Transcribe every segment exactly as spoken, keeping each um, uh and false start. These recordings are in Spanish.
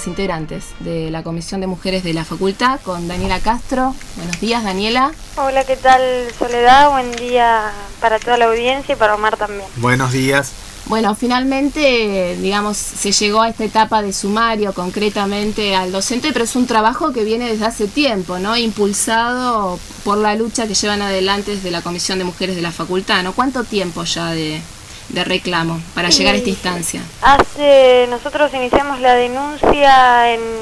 las integrantes de la Comisión de Mujeres de la Facultad con Daniela Castro. Buenos días, Daniela. Hola, ¿qué tal, Soledad? Buen día para toda la audiencia y para Omar también. Buenos días. Bueno, finalmente, digamos, se llegó a esta etapa de sumario concretamente al docente, pero es un trabajo que viene desde hace tiempo, ¿no? Impulsado por la lucha que llevan adelante desde la Comisión de Mujeres de la Facultad, ¿no? ¿Cuánto tiempo ya de, de reclamo para y llegar a esta instancia? Hace, nosotros iniciamos la denuncia en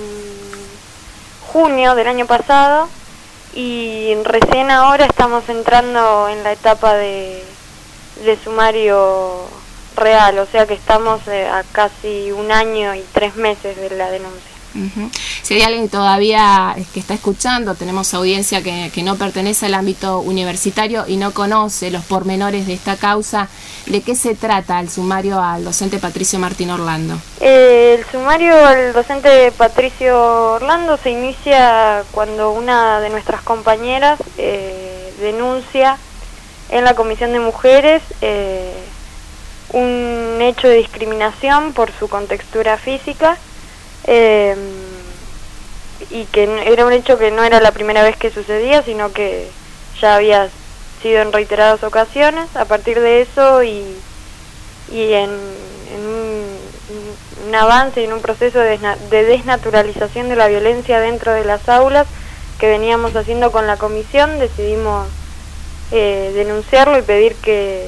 junio del año pasado y recién ahora estamos entrando en la etapa de, de sumario real, o sea que estamos eh, a casi un año y tres meses de la denuncia. Uh-huh. Si hay alguien todavía que está escuchando, tenemos audiencia que, que no pertenece al ámbito universitario y no conoce los pormenores de esta causa, ¿de qué se trata el sumario al docente Patricio Martín Orlando? Eh, el sumario al docente Patricio Orlando se inicia cuando una de nuestras compañeras eh, denuncia en la Comisión de Mujeres eh, un hecho de discriminación por su contextura física, eh, y que era un hecho que no era la primera vez que sucedía, sino que ya había sido en reiteradas ocasiones. A partir de eso y, y en, en un, un avance y en un proceso de, desna de desnaturalización de la violencia dentro de las aulas que veníamos haciendo con la comisión, decidimos eh, denunciarlo y pedir que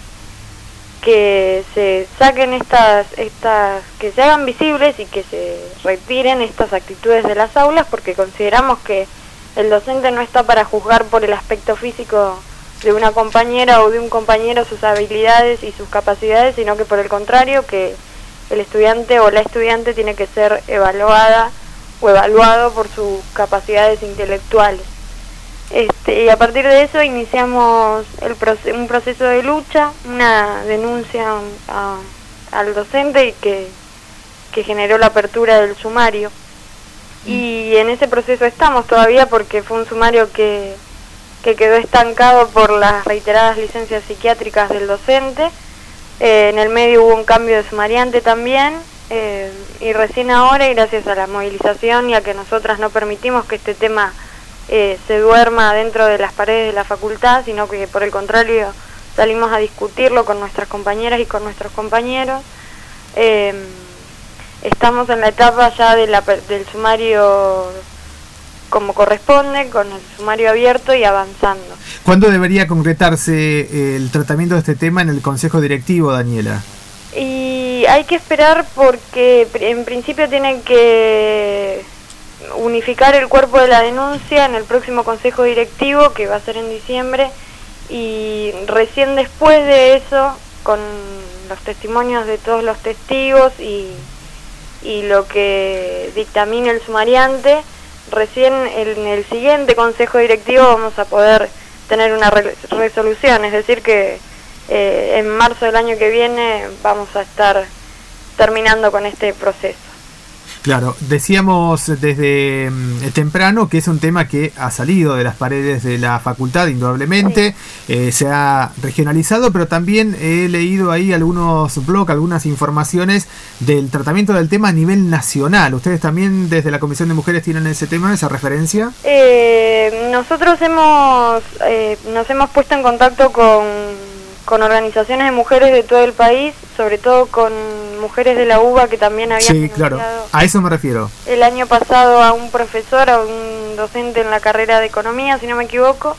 que se saquen estas, estas, que se hagan visibles y que se retiren estas actitudes de las aulas, porque consideramos que el docente no está para juzgar por el aspecto físico de una compañera o de un compañero sus habilidades y sus capacidades, sino que por el contrario, que el estudiante o la estudiante tiene que ser evaluada o evaluado por sus capacidades intelectuales. Este, y a partir de eso iniciamos el proce un proceso de lucha, una denuncia a, al docente y que, que generó la apertura del sumario. Y en ese proceso estamos todavía porque fue un sumario que, que quedó estancado por las reiteradas licencias psiquiátricas del docente. Eh, en el medio hubo un cambio de sumariante también, eh, y recién ahora, y gracias a la movilización y a que nosotras no permitimos que este tema Eh, se duerma dentro de las paredes de la facultad, sino que por el contrario salimos a discutirlo con nuestras compañeras y con nuestros compañeros. Eh, estamos en la etapa ya de la, del sumario como corresponde, con el sumario abierto y avanzando. ¿Cuándo debería concretarse el tratamiento de este tema en el Consejo Directivo, Daniela? Y hay que esperar porque en principio tienen que unificar el cuerpo de la denuncia en el próximo consejo directivo, que va a ser en diciembre, y recién después de eso, con los testimonios de todos los testigos y, y lo que dictamine el sumariante, recién en el siguiente consejo directivo vamos a poder tener una re resolución, es decir que eh, en marzo del año que viene vamos a estar terminando con este proceso. Claro, decíamos desde eh, temprano que es un tema que ha salido de las paredes de la facultad, indudablemente, sí. eh, se ha regionalizado, pero también he leído ahí algunos blogs, algunas informaciones del tratamiento del tema a nivel nacional. ¿Ustedes también desde la Comisión de Mujeres tienen ese tema, esa referencia? Eh, nosotros hemos eh, nos hemos puesto en contacto con, con organizaciones de mujeres de todo el país, sobre todo con mujeres de la U B A que también habían sí, claro, a eso me refiero. El año pasado a un profesor, a un docente en la carrera de economía, si no me equivoco,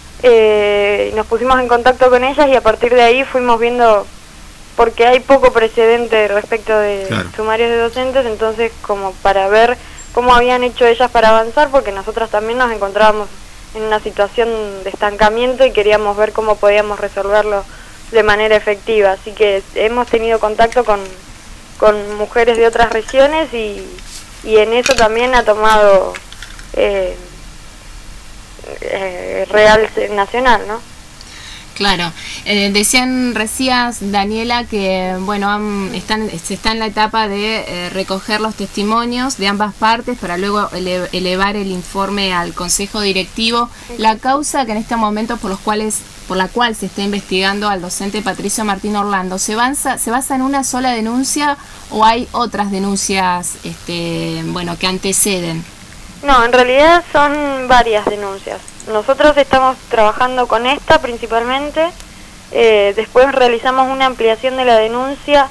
eh, nos pusimos en contacto con ellas y a partir de ahí fuimos viendo, porque hay poco precedente respecto de claro. sumarios de docentes, entonces como para ver cómo habían hecho ellas para avanzar, porque nosotras también nos encontrábamos en una situación de estancamiento y queríamos ver cómo podíamos resolverlo de manera efectiva, así que hemos tenido contacto con con mujeres de otras regiones y, y en eso también ha tomado eh, eh, real nacional, ¿no? Claro, eh, decían recién, Daniela, que bueno han, están, se está en la etapa de eh, recoger los testimonios de ambas partes para luego ele, elevar el informe al Consejo Directivo. La causa que en este momento por los cuales por la cual se está investigando al docente Patricio Martín Orlando, ¿se basa, se basa en una sola denuncia o hay otras denuncias este, bueno, que anteceden? No, en realidad son varias denuncias. Nosotros estamos trabajando con esta principalmente, eh, después realizamos una ampliación de la denuncia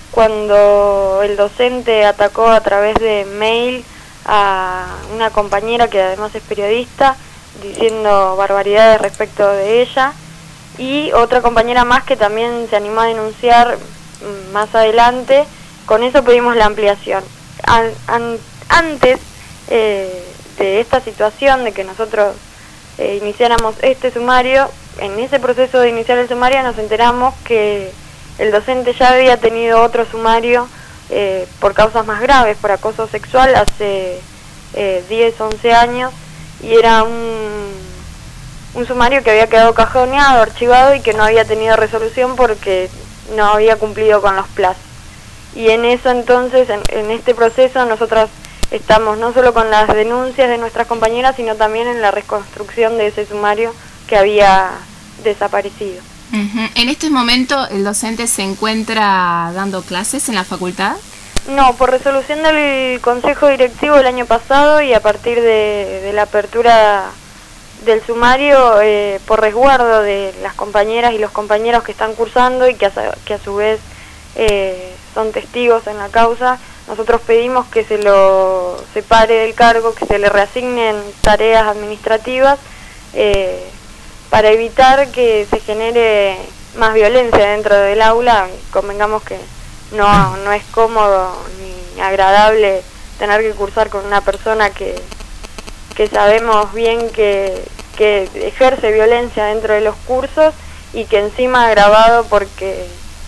cuando el docente atacó a través de mail a una compañera que además es periodista, diciendo barbaridades respecto de ella, y otra compañera más que también se animó a denunciar más adelante. Con eso pedimos la ampliación. An, an, antes eh, de esta situación de que nosotros Eh, iniciáramos este sumario, en ese proceso de iniciar el sumario nos enteramos que el docente ya había tenido otro sumario eh, por causas más graves, por acoso sexual, hace eh, diez, once años, y era un, un sumario que había quedado cajoneado, archivado y que no había tenido resolución porque no había cumplido con los plazos. Y en eso entonces, en, en este proceso, nosotros estamos no solo con las denuncias de nuestras compañeras, sino también en la reconstrucción de ese sumario que había desaparecido. Uh-huh. ¿En este momento el docente se encuentra dando clases en la facultad? No, por resolución del Consejo Directivo el año pasado y a partir de, de la apertura del sumario, eh, por resguardo de las compañeras y los compañeros que están cursando y que a, que a su vez eh, son testigos en la causa, nosotros pedimos que se lo separe del cargo, que se le reasignen tareas administrativas eh, para evitar que se genere más violencia dentro del aula. Convengamos que no, no es cómodo ni agradable tener que cursar con una persona que, que sabemos bien que, que ejerce violencia dentro de los cursos y que encima agravado porque,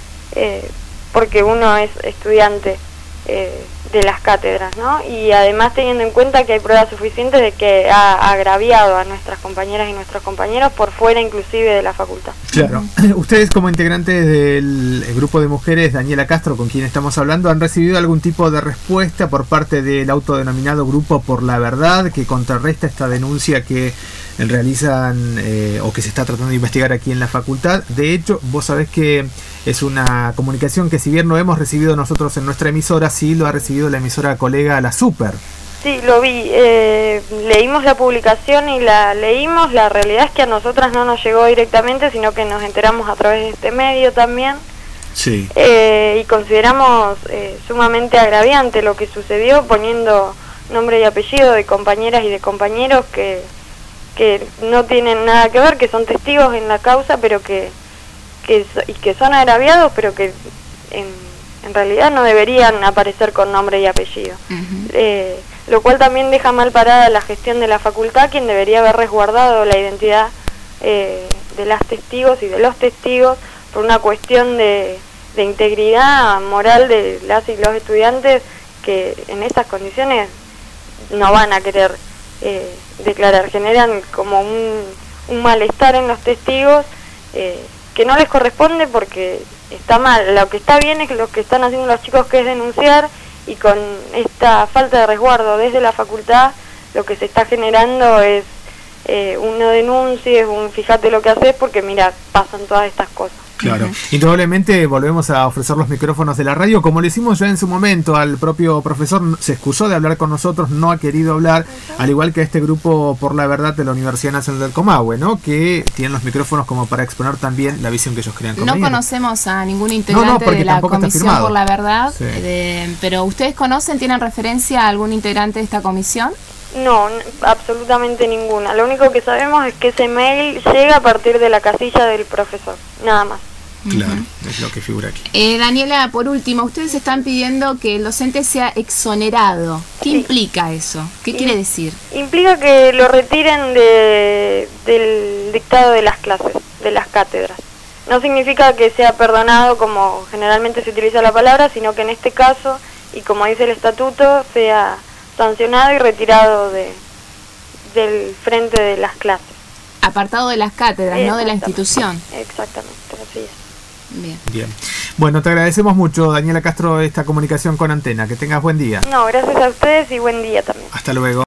eh, porque uno es estudiante Eh, de las cátedras, ¿no? Y además teniendo en cuenta que hay pruebas suficientes de que ha agraviado a nuestras compañeras y nuestros compañeros por fuera inclusive de la facultad. Claro. Ustedes como integrantes del grupo de mujeres, Daniela Castro, con quien estamos hablando, ¿han recibido algún tipo de respuesta por parte del autodenominado Grupo por la Verdad que contrarresta esta denuncia que realizan eh, o que se está tratando de investigar aquí en la facultad? De hecho, vos sabés que es una comunicación que si bien no hemos recibido nosotros en nuestra emisora, sí lo ha recibido la emisora colega La Super. Sí, lo vi. Eh, leímos la publicación y la leímos. La realidad es que a nosotras no nos llegó directamente, sino que nos enteramos a través de este medio también. Sí. Eh, y consideramos eh, sumamente agraviante lo que sucedió, poniendo nombre y apellido de compañeras y de compañeros que, que no tienen nada que ver, que son testigos en la causa, pero que que y que son agraviados, pero que en, en realidad no deberían aparecer con nombre y apellido. Uh-huh. Eh, lo cual también deja mal parada la gestión de la facultad, quien debería haber resguardado la identidad eh, de las testigos y de los testigos por una cuestión de, de integridad moral de las y los estudiantes que en estas condiciones no van a querer eh, declarar, generan como un, un malestar en los testigos eh, que no les corresponde porque está mal. Lo que está bien es lo que están haciendo los chicos, que es denunciar, y con esta falta de resguardo desde la facultad lo que se está generando es eh, un no denuncies, un fíjate lo que haces porque mira, pasan todas estas cosas. Claro, uh-huh. Indudablemente volvemos a ofrecer los micrófonos de la radio, como lo hicimos ya en su momento. Al propio profesor se excusó de hablar con nosotros, no ha querido hablar, uh-huh. Al igual que a este grupo por la verdad de la Universidad Nacional del Comahue, ¿no? Que tienen los micrófonos como para exponer también la visión que ellos crean conveniente. No conocemos a ningún integrante no, no, de la Comisión por la Verdad, sí. de, pero ¿ustedes conocen, tienen referencia a algún integrante de esta comisión? No, absolutamente ninguna. Lo único que sabemos es que ese mail llega a partir de la casilla del profesor, nada más. Claro, uh-huh. Es lo que figura aquí. Eh, Daniela, por último, ustedes están pidiendo que el docente sea exonerado. ¿Qué sí. implica eso? ¿Qué I- quiere decir? Implica que lo retiren de, del dictado de las clases, de las cátedras. No significa que sea perdonado como generalmente se utiliza la palabra, sino que en este caso, y como dice el estatuto, sea sancionado y retirado de del frente de las clases. apartado de las cátedras, no de la Exactamente. institución. Exactamente, así es. Bien. Bien. Bueno, te agradecemos mucho, Daniela Castro, esta comunicación con Antena. Que tengas buen día. No, gracias a ustedes y buen día también. Hasta luego.